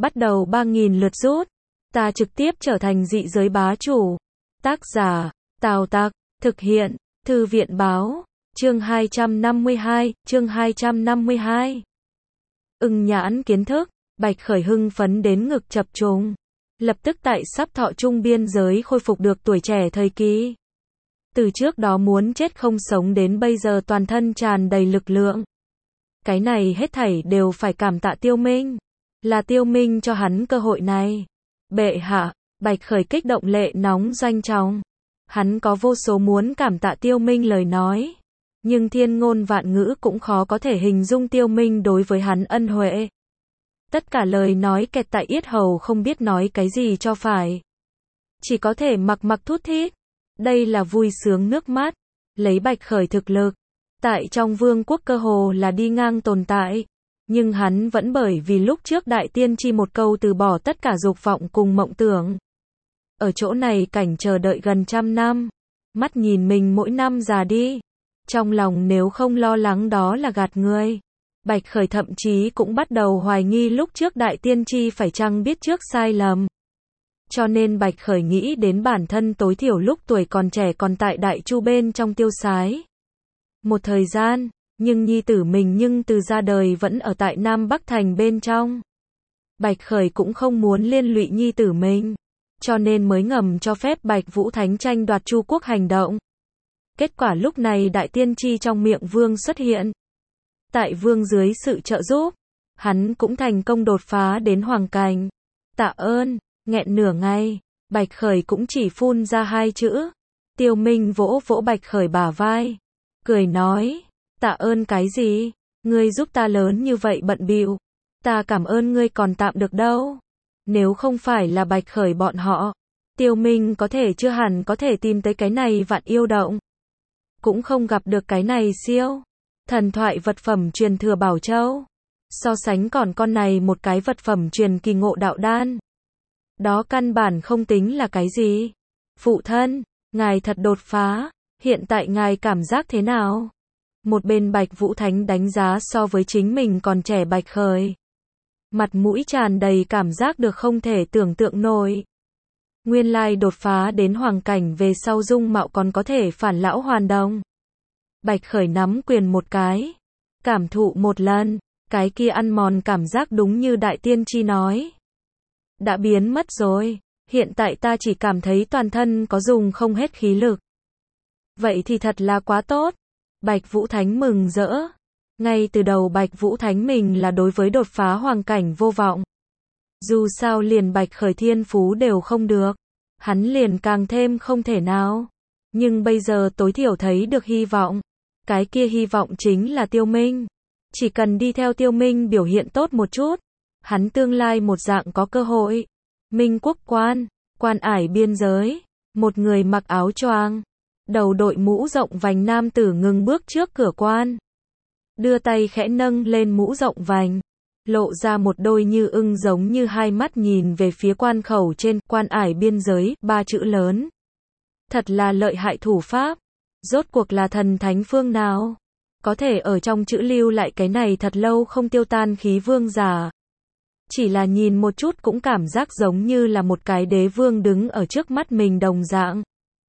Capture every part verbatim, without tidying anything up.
bắt đầu ba nghìn lượt rút. Ta trực tiếp trở thành dị giới bá chủ. Tác giả, Tào Tặc, thực hiện, Thư viện báo, chương hai trăm năm mươi hai, chương hai trăm năm mươi hai. Ưng nhãn kiến thức, Bạch Khởi hưng phấn đến ngực chập trùng. Lập tức tại sắp thọ trung biên giới khôi phục được tuổi trẻ thời kỳ. Từ trước đó muốn chết không sống đến bây giờ toàn thân tràn đầy lực lượng. Cái này hết thảy đều phải cảm tạ Tiêu Minh. Là Tiêu Minh cho hắn cơ hội này. Bệ hạ, Bạch Khởi kích động lệ nóng doanh trọng. Hắn có vô số muốn cảm tạ Tiêu Minh lời nói. Nhưng thiên ngôn vạn ngữ cũng khó có thể hình dung Tiêu Minh đối với hắn ân huệ. Tất cả lời nói kẹt tại yết hầu không biết nói cái gì cho phải. Chỉ có thể mặc mặc thút thít. Đây là vui sướng nước mắt. Lấy Bạch Khởi thực lực. Tại trong vương quốc cơ hồ là đi ngang tồn tại. Nhưng hắn vẫn bởi vì lúc trước đại tiên tri một câu từ bỏ tất cả dục vọng cùng mộng tưởng. Ở chỗ này cảnh chờ đợi gần trăm năm. Mắt nhìn mình mỗi năm già đi. Trong lòng nếu không lo lắng đó là gạt người. Bạch Khởi thậm chí cũng bắt đầu hoài nghi lúc trước đại tiên tri phải chăng biết trước sai lầm. Cho nên Bạch Khởi nghĩ đến bản thân tối thiểu lúc tuổi còn trẻ còn tại Đại Chu bên trong tiêu sái. Một thời gian, nhưng nhi tử mình nhưng từ ra đời vẫn ở tại Nam Bắc Thành bên trong. Bạch Khởi cũng không muốn liên lụy nhi tử mình. Cho nên mới ngầm cho phép Bạch Vũ Thánh tranh đoạt Chu quốc hành động. Kết quả lúc này đại tiên tri trong miệng vương xuất hiện. Tại vương dưới sự trợ giúp, hắn cũng thành công đột phá đến hoàng cảnh. Tạ ơn, nghẹn nửa ngày, Bạch Khởi cũng chỉ phun ra hai chữ. Tiêu Minh vỗ vỗ Bạch Khởi bả vai, cười nói, tạ ơn cái gì, ngươi giúp ta lớn như vậy bận bịu, ta cảm ơn ngươi còn tạm được đâu. Nếu không phải là Bạch Khởi bọn họ, Tiêu Minh có thể chưa hẳn có thể tìm tới cái này vạn yêu động. Cũng không gặp được cái này siêu thần thoại vật phẩm truyền thừa Bảo Châu. So sánh còn con này một cái vật phẩm truyền kỳ Ngộ Đạo Đan. Đó căn bản không tính là cái gì. Phụ thân, ngài thật đột phá, hiện tại ngài cảm giác thế nào? Một bên Bạch Vũ Thánh đánh giá so với chính mình còn trẻ Bạch Khởi. Mặt mũi tràn đầy cảm giác được không thể tưởng tượng nổi. Nguyên lai đột phá đến hoàng cảnh về sau dung mạo còn có thể phản lão hoàn đồng. Bạch Khởi nắm quyền một cái. Cảm thụ một lần, cái kia ăn mòn cảm giác đúng như đại tiên tri nói. Đã biến mất rồi, hiện tại ta chỉ cảm thấy toàn thân có dùng không hết khí lực. Vậy thì thật là quá tốt. Bạch Vũ Thánh mừng rỡ. Ngay từ đầu Bạch Vũ Thánh mình là đối với đột phá hoàng cảnh vô vọng. Dù sao liền Bạch Khởi thiên phú đều không được. Hắn liền càng thêm không thể nào. Nhưng bây giờ tối thiểu thấy được hy vọng. Cái kia hy vọng chính là Tiêu Minh. Chỉ cần đi theo Tiêu Minh biểu hiện tốt một chút. Hắn tương lai một dạng có cơ hội. Minh Quốc quan, quan ải biên giới. Một người mặc áo choàng. Đầu đội mũ rộng vành nam tử ngừng bước trước cửa quan. Đưa tay khẽ nâng lên mũ rộng vành. Lộ ra một đôi như ưng giống như hai mắt nhìn về phía quan khẩu trên quan ải biên giới, ba chữ lớn. Thật là lợi hại thủ pháp. Rốt cuộc là thần thánh phương nào? Có thể ở trong chữ lưu lại cái này thật lâu không tiêu tan khí vương giả. Chỉ là nhìn một chút cũng cảm giác giống như là một cái đế vương đứng ở trước mắt mình đồng dạng.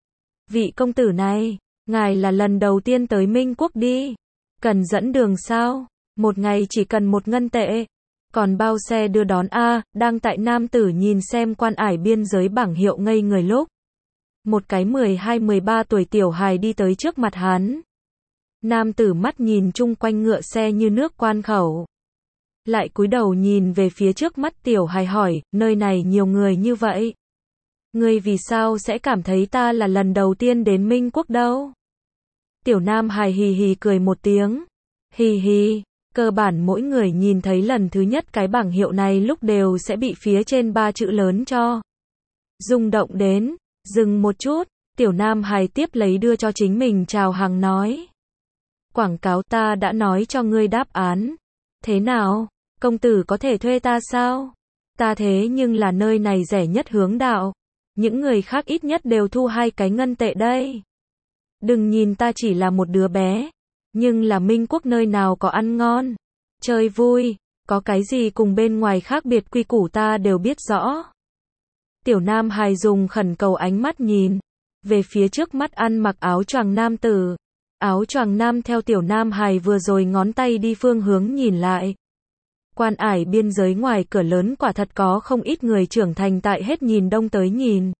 Vị công tử này, ngài là lần đầu tiên tới Minh Quốc đi. Cần dẫn đường sao? Một ngày chỉ cần một ngân tệ. Còn bao xe đưa đón a? Đang tại nam tử nhìn xem quan ải biên giới bảng hiệu ngây người lúc. Một cái mười hai mười ba tuổi tiểu hài đi tới trước mặt hắn. Nam tử mắt nhìn chung quanh ngựa xe như nước quan khẩu. Lại cúi đầu nhìn về phía trước mắt tiểu hài hỏi, nơi này nhiều người như vậy. Ngươi vì sao sẽ cảm thấy ta là lần đầu tiên đến Minh Quốc đâu? Tiểu nam hài hì hì cười một tiếng. Hì hì, cơ bản mỗi người nhìn thấy lần thứ nhất cái bảng hiệu này lúc đều sẽ bị phía trên ba chữ lớn cho rung động đến. Dừng một chút, tiểu nam hài tiếp lấy đưa cho chính mình chào hàng nói. Quảng cáo ta đã nói cho ngươi đáp án. Thế nào, công tử có thể thuê ta sao? Ta thế nhưng là nơi này rẻ nhất hướng đạo. Những người khác ít nhất đều thu hai cái ngân tệ đây. Đừng nhìn ta chỉ là một đứa bé. Nhưng là Minh Quốc nơi nào có ăn ngon. Chơi vui, Có cái gì cùng bên ngoài khác biệt quy củ ta đều biết rõ. Tiểu Nam Hài dùng khẩn cầu ánh mắt nhìn về phía trước mắt ăn mặc áo choàng nam tử. Áo choàng nam theo Tiểu Nam Hài vừa rồi ngón tay đi phương hướng nhìn lại. Quan ải biên giới ngoài cửa lớn quả thật có không ít người trưởng thành tại hết nhìn đông tới nhìn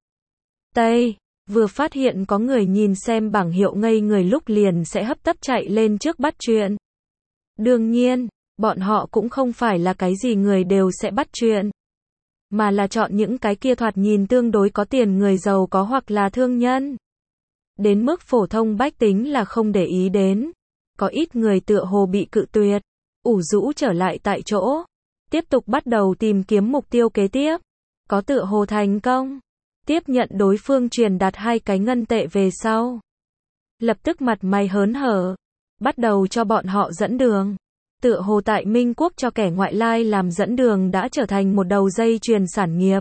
tây, vừa phát hiện có người nhìn xem bảng hiệu ngây người lúc liền sẽ hấp tấp chạy lên trước bắt chuyện. Đương nhiên, bọn họ cũng không phải là cái gì người đều sẽ bắt chuyện, mà là chọn những cái kia thoạt nhìn tương đối có tiền người giàu có hoặc là thương nhân. Đến mức phổ thông bách tính là không để ý đến. Có ít người tựa hồ bị cự tuyệt, ủ rũ trở lại tại chỗ, tiếp tục bắt đầu tìm kiếm mục tiêu kế tiếp. Có tựa hồ thành công, tiếp nhận đối phương truyền đạt hai cái ngân tệ về sau. Lập tức mặt mày hớn hở, bắt đầu cho bọn họ dẫn đường. Tựa hồ tại Minh Quốc cho kẻ ngoại lai làm dẫn đường đã trở thành một đầu dây chuyền sản nghiệp.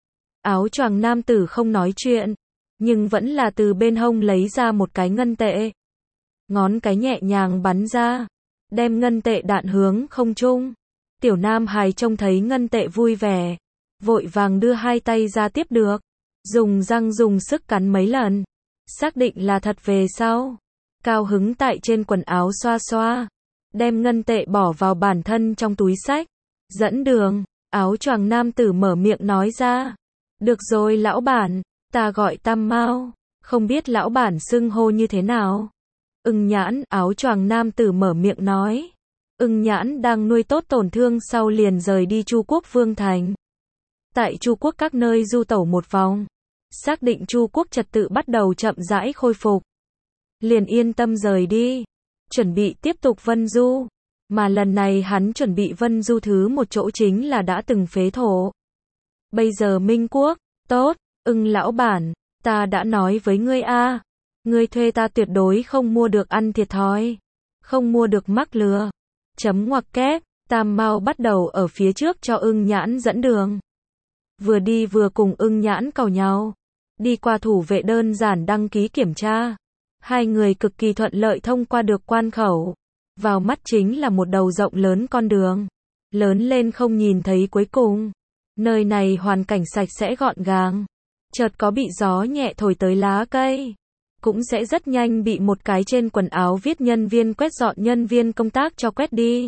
Áo choàng nam tử không nói chuyện, nhưng vẫn là từ bên hông lấy ra một cái ngân tệ. Ngón cái nhẹ nhàng bắn ra, đem ngân tệ đạn hướng không trung. Tiểu Nam Hài trông thấy ngân tệ vui vẻ, vội vàng đưa hai tay ra tiếp được, dùng răng dùng sức cắn mấy lần, xác định là thật về sau, cao hứng tại trên quần áo xoa xoa, đem ngân tệ bỏ vào bản thân trong túi xách. Dẫn đường, áo choàng nam tử mở miệng nói ra. Được rồi lão bản, ta gọi Tam Mao, không biết lão bản xưng hô như thế nào. Ưng Nhãn, áo choàng nam tử mở miệng nói. Ưng Nhãn đang nuôi tốt tổn thương sau liền rời đi Chu Quốc Vương Thành. Tại Chu Quốc các nơi du tẩu một vòng, xác định Chu Quốc trật tự bắt đầu chậm rãi khôi phục, liền yên tâm rời đi, chuẩn bị tiếp tục vân du. Mà lần này hắn chuẩn bị vân du thứ một chỗ chính là đã từng phế thổ. Bây giờ Minh Quốc, tốt, Ưng lão bản, ta đã nói với ngươi a, ngươi thuê ta tuyệt đối không mua được ăn thiệt thòi, không mua được mắc lừa. Chấm ngoặc kép, Tam Mao bắt đầu ở phía trước cho Ưng Nhãn dẫn đường. Vừa đi vừa cùng Ưng Nhãn càu nhau, đi qua thủ vệ đơn giản đăng ký kiểm tra. Hai người cực kỳ thuận lợi thông qua được quan khẩu. Vào mắt chính là một đầu rộng lớn con đường, lớn lên không nhìn thấy cuối cùng. Nơi này hoàn cảnh sạch sẽ gọn gàng, chợt có bị gió nhẹ thổi tới lá cây, cũng sẽ rất nhanh bị một cái trên quần áo viết nhân viên quét dọn nhân viên công tác cho quét đi.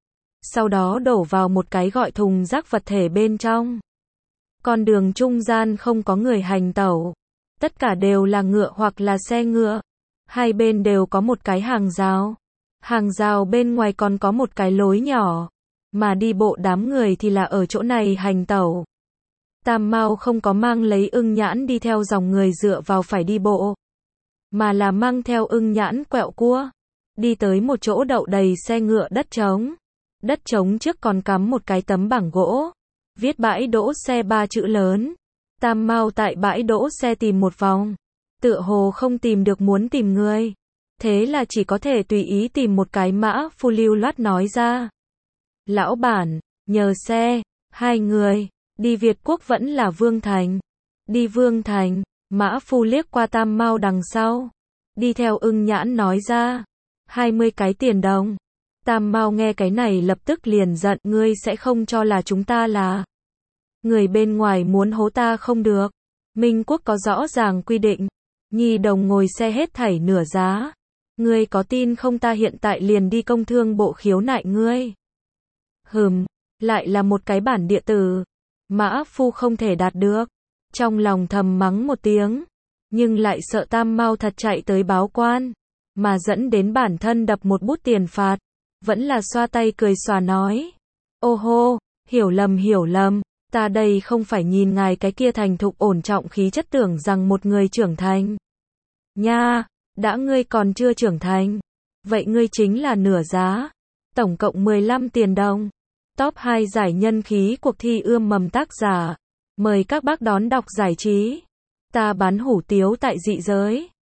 Sau đó đổ vào một cái gọi thùng rác vật thể bên trong. Con đường trung gian không có người hành tẩu, tất cả đều là ngựa hoặc là xe ngựa. Hai bên đều có một cái hàng rào. Hàng rào bên ngoài còn có một cái lối nhỏ, mà đi bộ đám người thì là ở chỗ này hành tẩu. Tam Mao không có mang lấy Ưng Nhãn đi theo dòng người dựa vào phải đi bộ, mà là mang theo Ưng Nhãn quẹo cua, đi tới một chỗ đậu đầy xe ngựa đất trống. Đất trống trước còn cắm một cái tấm bảng gỗ, viết bãi đỗ xe ba chữ lớn. Tam Mao tại bãi đỗ xe tìm một vòng, tựa hồ không tìm được muốn tìm người. Thế là chỉ có thể tùy ý tìm một cái mã phu lưu loát nói ra. Lão bản, nhờ xe, hai người, đi Việt Quốc vẫn là Vương Thành. Đi Vương Thành, mã phu liếc qua Tam Mao đằng sau. Đi theo Ưng Nhãn nói ra. hai mươi cái tiền đồng. Tam Mao nghe cái này lập tức liền giận, ngươi sẽ không cho là chúng ta là người bên ngoài muốn hố ta không được. Minh Quốc có rõ ràng quy định, nhi đồng ngồi xe hết thảy nửa giá. Ngươi có tin không ta hiện tại liền đi công thương bộ khiếu nại ngươi. Hừm, lại là một cái bản địa tử. Mã phu không thể đạt được. Trong lòng thầm mắng một tiếng, nhưng lại sợ Tam Mao thật chạy tới báo quan, mà dẫn đến bản thân đập một bút tiền phạt. Vẫn là xoa tay cười xòa nói. Ô hô, hiểu lầm hiểu lầm, ta đây không phải nhìn ngài cái kia thành thục ổn trọng khí chất tưởng rằng một người trưởng thành. Nha, đã ngươi còn chưa trưởng thành, vậy ngươi chính là nửa giá. Tổng cộng mười lăm tiền đồng. Top hai giải nhân khí cuộc thi ươm mầm tác giả. Mời các bác đón đọc giải trí. Ta bán hủ tiếu tại dị giới.